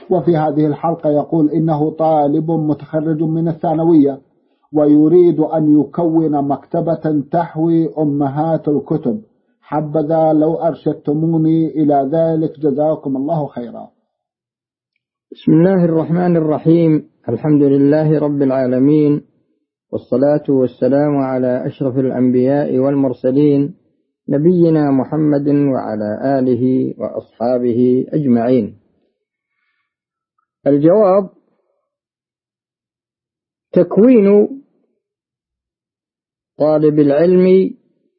وفي هذه الحلقة يقول إنه طالب متخرج من الثانوية ويريد أن يكون مكتبة تحوي أمهات الكتب، حبذا لو أرشدتموني إلى ذلك، جزاكم الله خيرا. بسم الله الرحمن الرحيم. الحمد لله رب العالمين، والصلاة والسلام على أشرف الأنبياء والمرسلين، نبينا محمد وعلى آله وأصحابه أجمعين. الجواب: تكوين طالب العلم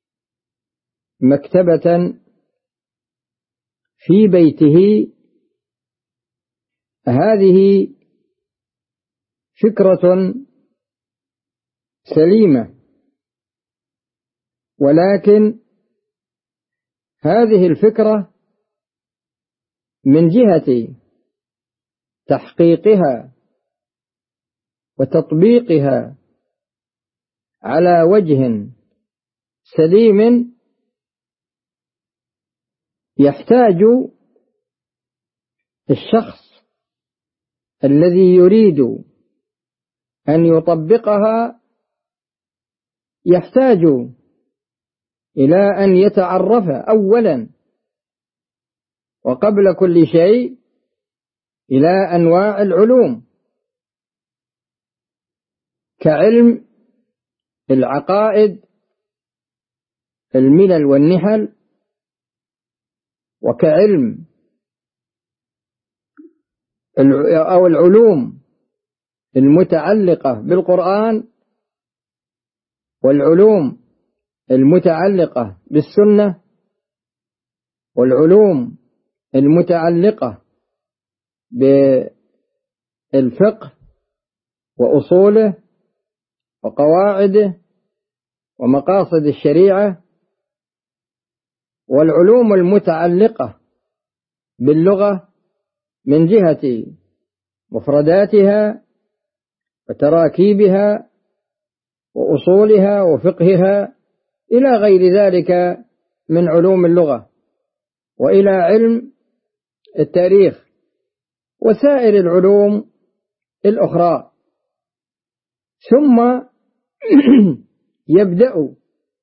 مكتبة في بيته هذه فكرة سليمة، ولكن هذه الفكرة من جهة تحقيقها وتطبيقها على وجه سليم يحتاج الشخص الذي يريد أن يطبقها يحتاج إلى أن يتعرف أولا وقبل كل شيء إلى أنواع العلوم، كعلم العقائد، الملل والنحل، وكعلم أو العلوم المتعلقة بالقرآن، والعلوم المتعلقة بالسنة، والعلوم المتعلقة بالفقه وأصوله وقواعده ومقاصد الشريعة، والعلوم المتعلقة باللغة من جهة مفرداتها وتراكيبها وأصولها وفقهها إلى غير ذلك من علوم اللغة، وإلى علم التاريخ وسائر العلوم الأخرى. ثم يبدأ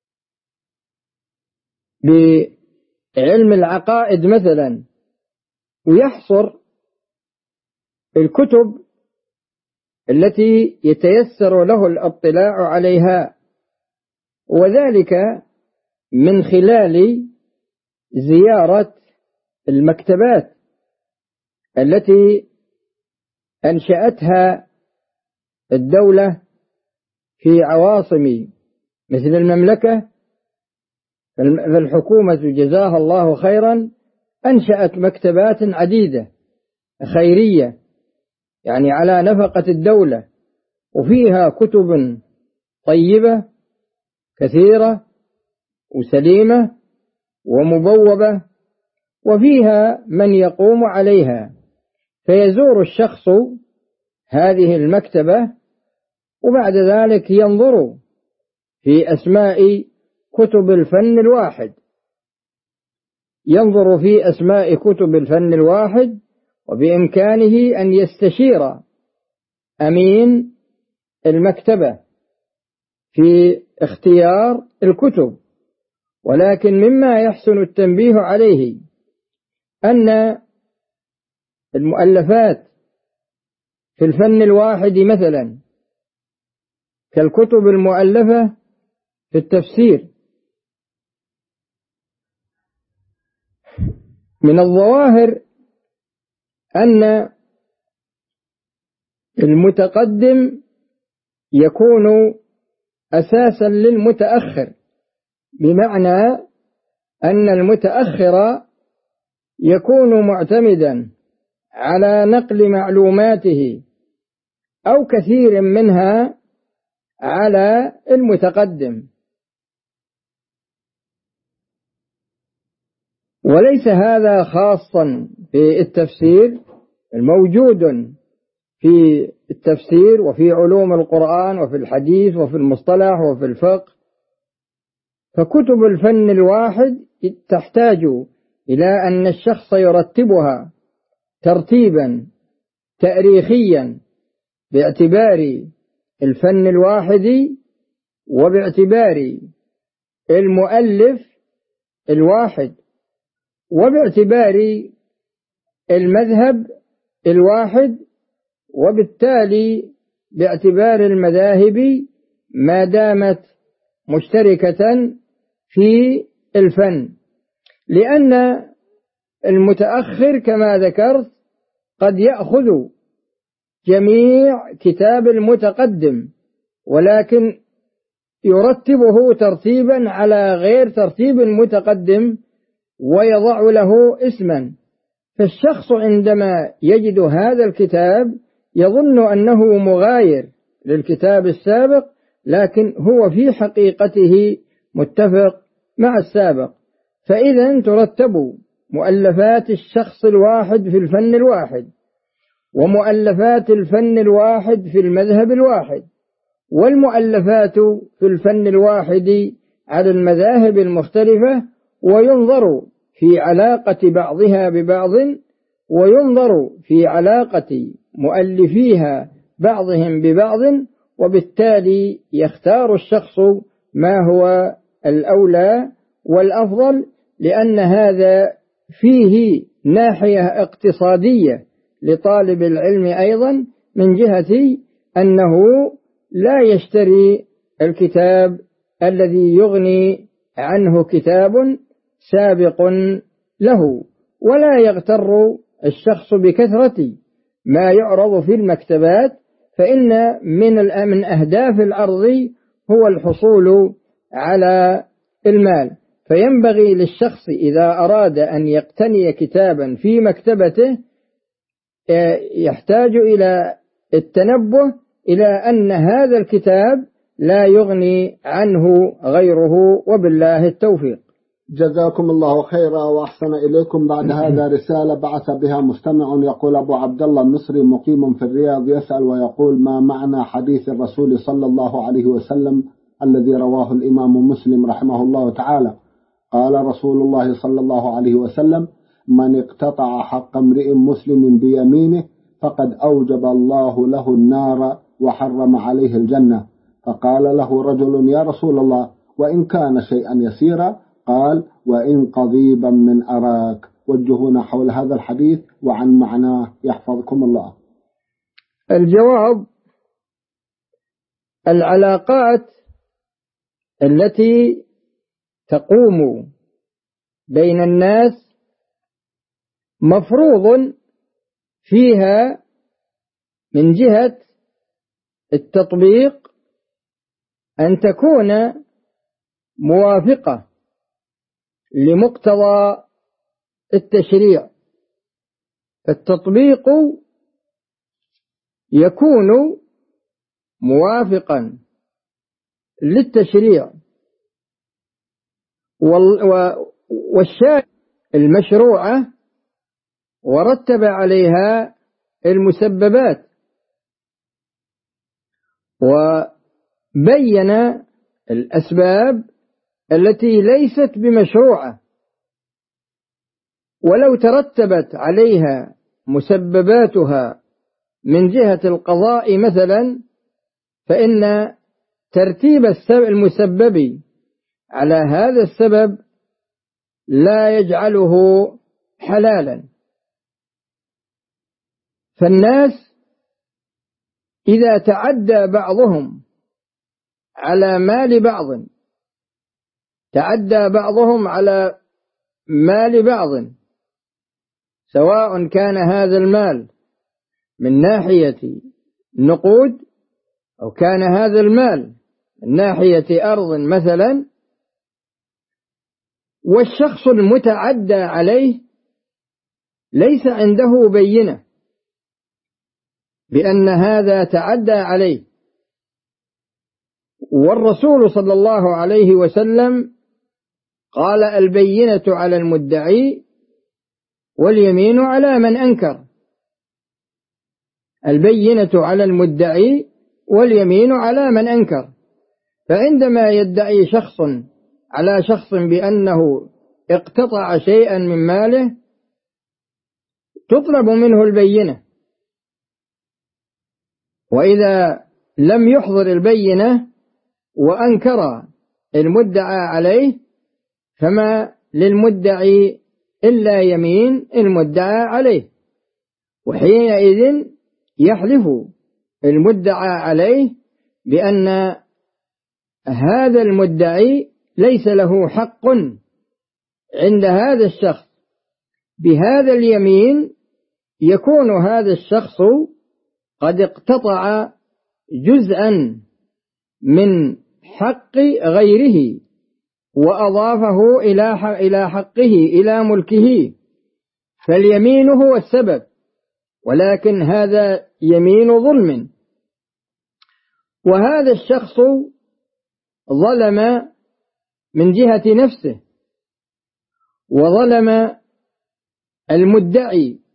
بعلم العقائد مثلا، ويحصر الكتب التي يتيسر له الاطلاع عليها، وذلك من خلال زيارة المكتبات التي أنشأتها الدولة في عواصم مثل المملكة. فالحكومة جزاها الله خيرا أنشأت مكتبات عديدة خيرية، يعني على نفقة الدولة، وفيها كتب طيبة كثيرة وسليمة ومبوبة، وفيها من يقوم عليها، فيزور الشخص هذه المكتبة وبعد ذلك ينظر في أسماء كتب الفن الواحد، ينظر في أسماء كتب الفن الواحد، وبإمكانه أن يستشير أمين المكتبة في اختيار الكتب. ولكن مما يحسن التنبيه عليه أن المؤلفات في الفن الواحد مثلا كالكتب المؤلفة في التفسير، من الظواهر أن المتقدم يكون أساسا للمتأخر، بمعنى أن المتأخر يكون معتمدا على نقل معلوماته أو كثير منها على المتقدم، وليس هذا خاصا في التفسير، الموجود في التفسير وفي علوم القرآن وفي الحديث وفي المصطلح وفي الفقه. فكتب الفن الواحد تحتاج إلى أن الشخص يرتبها ترتيبا تاريخيا باعتبار الفن الواحد وباعتبار المؤلف الواحد وباعتبار المذهب الواحد، وبالتالي باعتبار المذاهب ما دامت مشتركة في الفن، لأن المتأخر كما ذكرت قد يأخذ جميع كتاب المتقدم ولكن يرتبه ترتيبا على غير ترتيب المتقدم ويضع له اسما، فالشخص عندما يجد هذا الكتاب يظن أنه مغاير للكتاب السابق، لكن هو في حقيقته متفق مع السابق. فإذا ترتب مؤلفات الشخص الواحد في الفن الواحد، ومؤلفات الفن الواحد في المذهب الواحد، والمؤلفات في الفن الواحد على المذاهب المختلفة، وينظر في علاقة بعضها ببعض، وينظر في علاقة مؤلفيها بعضهم ببعض، وبالتالي يختار الشخص ما هو الأولى والأفضل، لأن هذا فيه ناحية اقتصادية لطالب العلم أيضا، من جهة أنه لا يشتري الكتاب الذي يغني عنه كتاب سابق له، ولا يغتر الشخص بكثرة ما يعرض في المكتبات، فإن من أهداف العرض هو الحصول على المال. فينبغي للشخص إذا أراد أن يقتني كتابا في مكتبته يحتاج إلى التنبه إلى أن هذا الكتاب لا يغني عنه غيره، وبالله التوفيق. جزاكم الله خيرا وأحسن إليكم. بعد هذا رسالة بعث بها مستمع يقول: أبو عبد الله المصري مقيم في الرياض يسأل ويقول: ما معنى حديث الرسول صلى الله عليه وسلم الذي رواه الإمام مسلم رحمه الله تعالى؟ قال رسول الله صلى الله عليه وسلم: من اقتطع حق امرئ مسلم بيمينه فقد أوجب الله له النار وحرم عليه الجنة. فقال له رجل: يا رسول الله، وإن كان شيئا يسيرا؟ قال: وإن قضيبا من أراك. وجهونا حول هذا الحديث وعن معناه يحفظكم الله. الجواب: العلاقات التي تقوم بين الناس مفروض فيها من جهة التطبيق أن تكون موافقة لمقتضى التشريع، التطبيق يكون موافقا للتشريع والشارع المشروعة ورتب عليها المسببات وبين الأسباب التي ليست بمشروعة، ولو ترتبت عليها مسبباتها من جهة القضاء مثلا، فإن ترتيب المسبب على هذا السبب لا يجعله حلالا. فالناس إذا تعدى بعضهم على مال بعض، تعدى بعضهم على مال بعض، سواء كان هذا المال من ناحية نقود أو كان هذا المال من ناحية أرض مثلا، والشخص المتعدى عليه ليس عنده بينة بأن هذا تعدى عليه، والرسول صلى الله عليه وسلم قال: البينة على المدعي واليمين على من أنكر. البينة على المدعي واليمين على من أنكر. فعندما يدعي شخص على شخص بأنه اقتطع شيئا من ماله تطلب منه البينة، وإذا لم يحضر البينة وأنكر المدعى عليه فما للمدعي إلا يمين المدعى عليه، وحينئذ يحلف المدعى عليه بأن هذا المدعي ليس له حق عند هذا الشخص. بهذا اليمين يكون هذا الشخص قد اقتطع جزءا من حق غيره وأضافه إلى حقه إلى ملكه، فاليمين هو السبب، ولكن هذا يمين ظلم. وهذا الشخص ظلم من جهة نفسه وظلم المدعي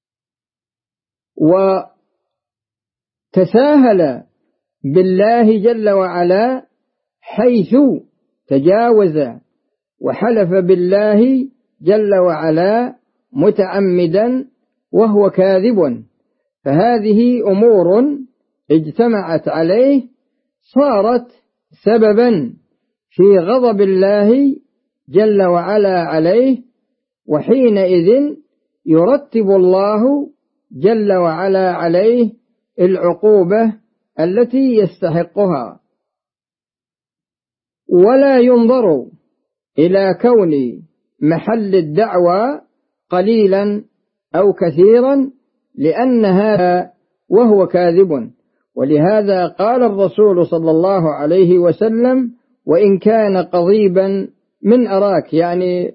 وتساهل بالله جل وعلا حيث تجاوز وحلف بالله جل وعلا متعمدا وهو كاذب. فهذه أمور اجتمعت عليه صارت سببا في غضب الله جل وعلا عليه، وحينئذ يرتب الله جل وعلا عليه العقوبة التي يستحقها. ولا ينظر إلى كون محل الدعوى قليلا أو كثيرا، لأن هذا وهو كاذب. ولهذا قال الرسول صلى الله عليه وسلم: وإن كان قضيبا من أراك، يعني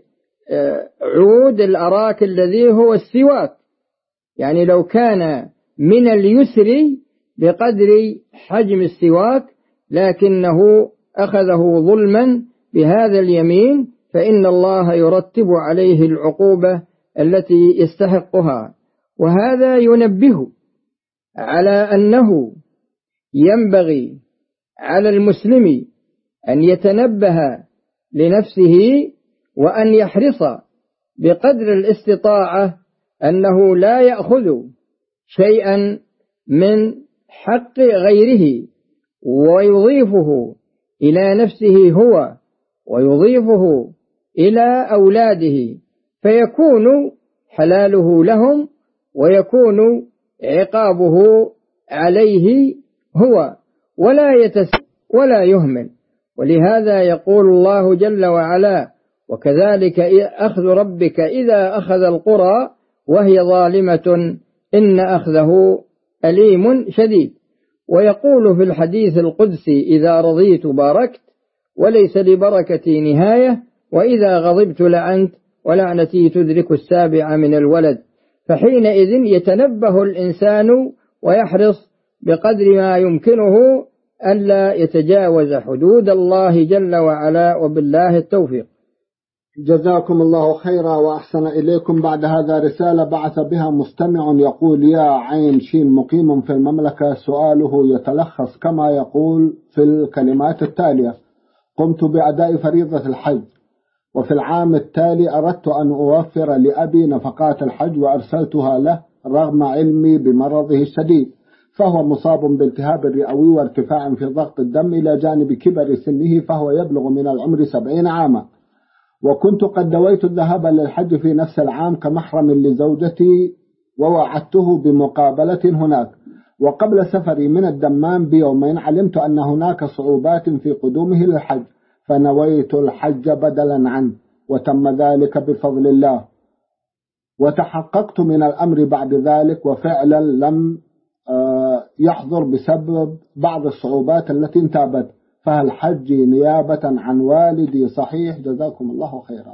عود الأراك الذي هو السواك، يعني لو كان من اليسر بقدر حجم السواك لكنه أخذه ظلما بهذا اليمين، فإن الله يرتب عليه العقوبة التي يستحقها. وهذا ينبه على أنه ينبغي على المسلم أن يتنبه لنفسه وأن يحرص بقدر الاستطاعة أنه لا يأخذ شيئا من حق غيره ويضيفه إلى نفسه هو ويضيفه إلى أولاده، فيكون حلاله لهم ويكون عقابه عليه هو، ولا يهمل. ولهذا يقول الله جل وعلا: وكذلك أخذ ربك إذا أخذ القرى وهي ظالمة إن أخذه أليم شديد. ويقول في الحديث القدسي: إذا رضيت باركت وليس لبركتي نهاية، وإذا غضبت لعنت ولعنتي تدرك السابع من الولد. فحينئذ يتنبه الإنسان ويحرص بقدر ما يمكنه ألا يتجاوز حدود الله جل وعلا، وبالله التوفيق. جزاكم الله خيرا وأحسن إليكم. بعد هذا رسالة بعث بها مستمع يقول: يا عين شين مقيم في المملكة، سؤاله يتلخص كما يقول في الكلمات التالية: قمت بأداء فريضة الحج، وفي العام التالي أردت أن أوفر لأبي نفقات الحج وأرسلتها له رغم علمي بمرضه الشديد، فهو مصاب بالتهاب رئوي وارتفاع في ضغط الدم إلى جانب كبر سنه، فهو يبلغ من العمر 70 عاما، وكنت قد دويت الذهاب للحج في نفس العام كمحرم لزوجتي ووعدته بمقابلة هناك، وقبل سفري من الدمام بيومين علمت أن هناك صعوبات في قدومه للحج، فنويت الحج بدلا عنه، وتم ذلك بفضل الله، وتحققت من الأمر بعد ذلك، وفعلا لم يحضر بسبب بعض الصعوبات التي انتابت، فهل حجي نيابة عن والدي صحيح؟ جزاكم الله خيرا.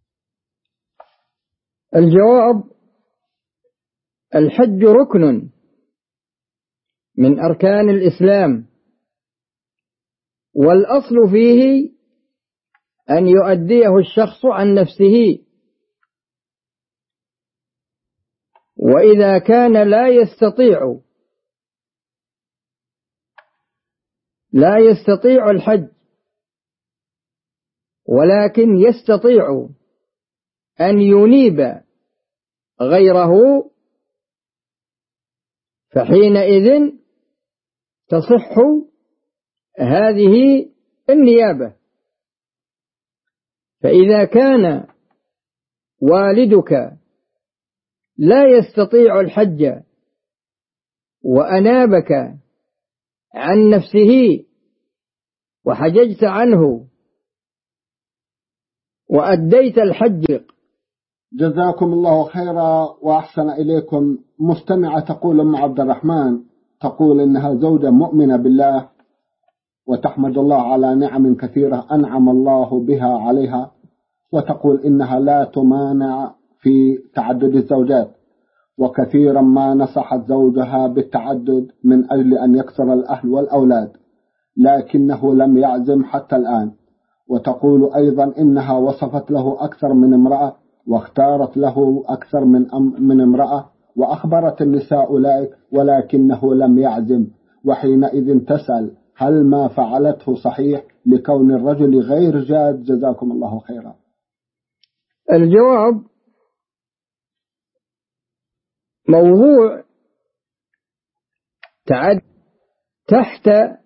الجواب: الحج ركن من أركان الإسلام، والأصل فيه أن يؤديه الشخص عن نفسه، وإذا كان لا يستطيع الحج ولكن يستطيع أن ينيب غيره، فحينئذ تصح هذه النيابة. فإذا كان والدك لا يستطيع الحج وأنابك عن نفسه وحججت عنه وأديت الحج. جزاكم الله خيرا وأحسن إليكم. مستمعة تقول أم عبد الرحمن، تقول إنها زوجة مؤمنة بالله وتحمد الله على نعم كثيرة أنعم الله بها عليها، وتقول إنها لا تمانع في تعدد الزوجات، وكثيرا ما نصحت زوجها بالتعدد من أجل أن يكثر الأهل والأولاد، لكنه لم يعزم حتى الآن. وتقول أيضا إنها وصفت له أكثر من امرأة واختارت له أكثر من امرأة وأخبرت النساء أولئك، ولكنه لم يعزم. وحينئذ تسأل هل ما فعلته صحيح لكون الرجل غير جاد؟ جزاكم الله خيرا. الجواب: موضوع تعد تحت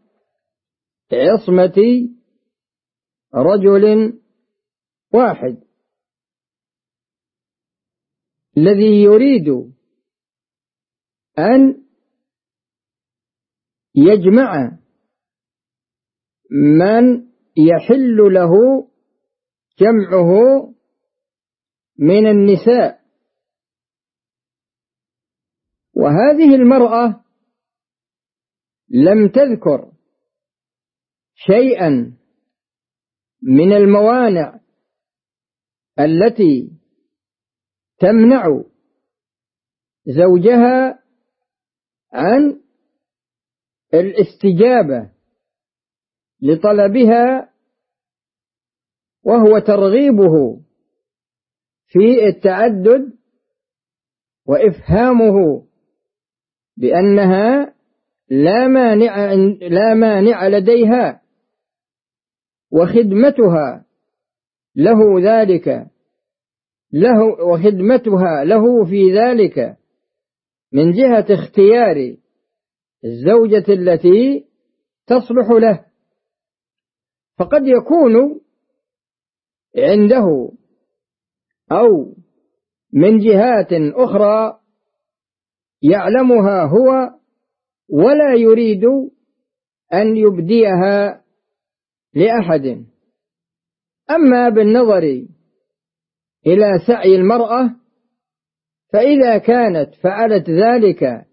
عصمة رجل واحد الذي يريد أن يجمع من يحل له جمعه من النساء. وهذه المرأة لم تذكر شيئا من الموانع التي تمنع زوجها عن الاستجابة لطلبها، وهو ترغيبه في التعدد وإفهامه بأنها لا مانع لديها، وخدمتها له في ذلك من جهة اختيار الزوجة التي تصلح له. فقد يكون عنده أو من جهات أخرى يعلمها هو ولا يريد أن يبديها لأحد. أما بالنظر إلى سعي المرأة، فإذا كانت فعلت ذلك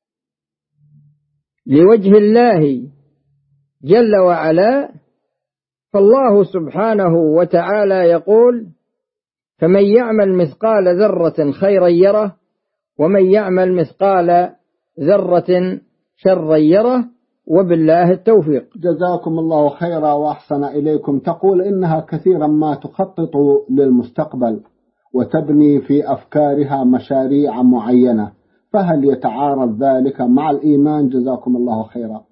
لوجه الله جل وعلا، فالله سبحانه وتعالى يقول: فمن يعمل مثقال ذرة خيرا يره ومن يعمل مثقال ذرة شرا يره، وبالله التوفيق. جزاكم الله خيرا وأحسن إليكم. تقول إنها كثيرا ما تخطط للمستقبل وتبني في أفكارها مشاريع معينة، فهل يتعارض ذلك مع الإيمان؟ جزاكم الله خيرا.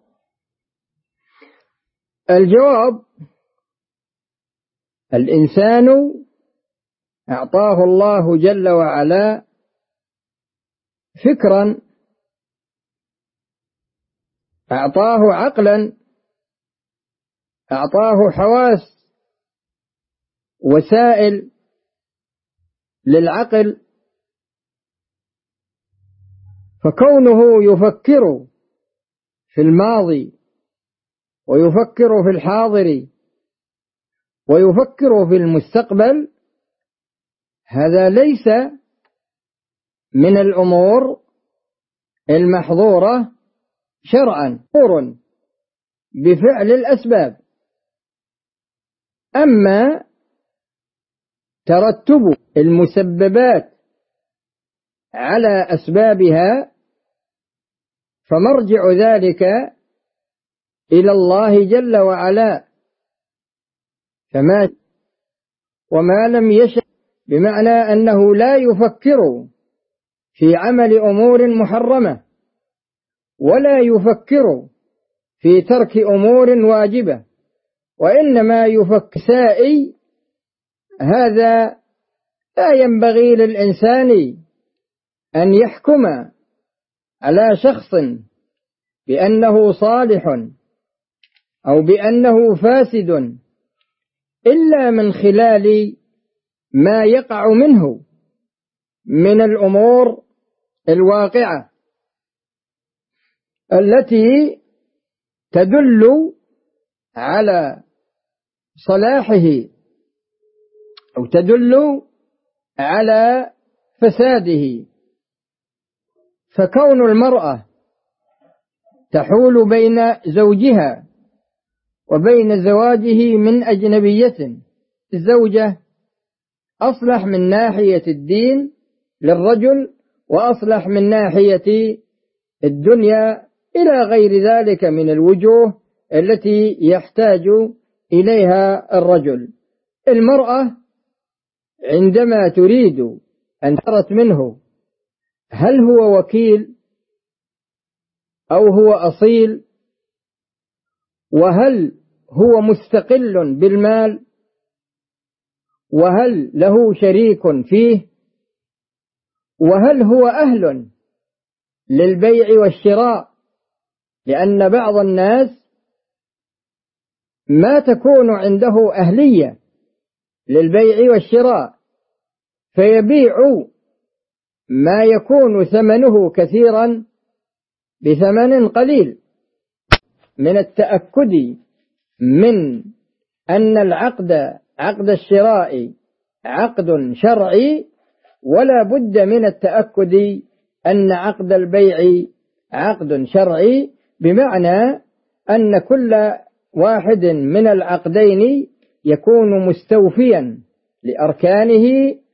الجواب: الإنسان أعطاه الله جل وعلا فكرا، أعطاه عقلا، أعطاه حواس، وسائل للعقل، فكونه يفكر في الماضي ويفكر في الحاضر ويفكر في المستقبل، هذا ليس من الأمور المحظورة شرعا، أمر بفعل الأسباب. أما ترتب المسببات على أسبابها فمرجع ذلك إلى الله جل وعلا، وما لم يشأ بمعنى أنه لا يفكر في عمل أمور محرمة ولا يفكر في ترك أمور واجبة، وإنما يفكر سائي. هذا لا ينبغي للإنسان أن يحكم على شخص بأنه صالح أو بأنه فاسد إلا من خلال ما يقع منه من الأمور الواقعة التي تدل على صلاحه أو تدل على فساده. فكون المرأة تحول بين زوجها وبين زواجه من أجنبية، الزوجة أصلح من ناحية الدين للرجل وأصلح من ناحية الدنيا إلى غير ذلك من الوجوه التي يحتاج إليها الرجل. المرأة عندما تريد أن ترت منه هل هو وكيل أو هو أصيل، وهل هو مستقل بالمال، وهل له شريك فيه، وهل هو أهل للبيع والشراء، لأن بعض الناس ما تكون عنده أهلية للبيع والشراء فيبيع ما يكون ثمنه كثيرا بثمن قليل. من التأكد من أن عقد الشراء عقد شرعي، ولا بد من التأكد أن عقد البيع عقد شرعي، بمعنى أن كل واحد من العقدين يكون مستوفيا لأركانه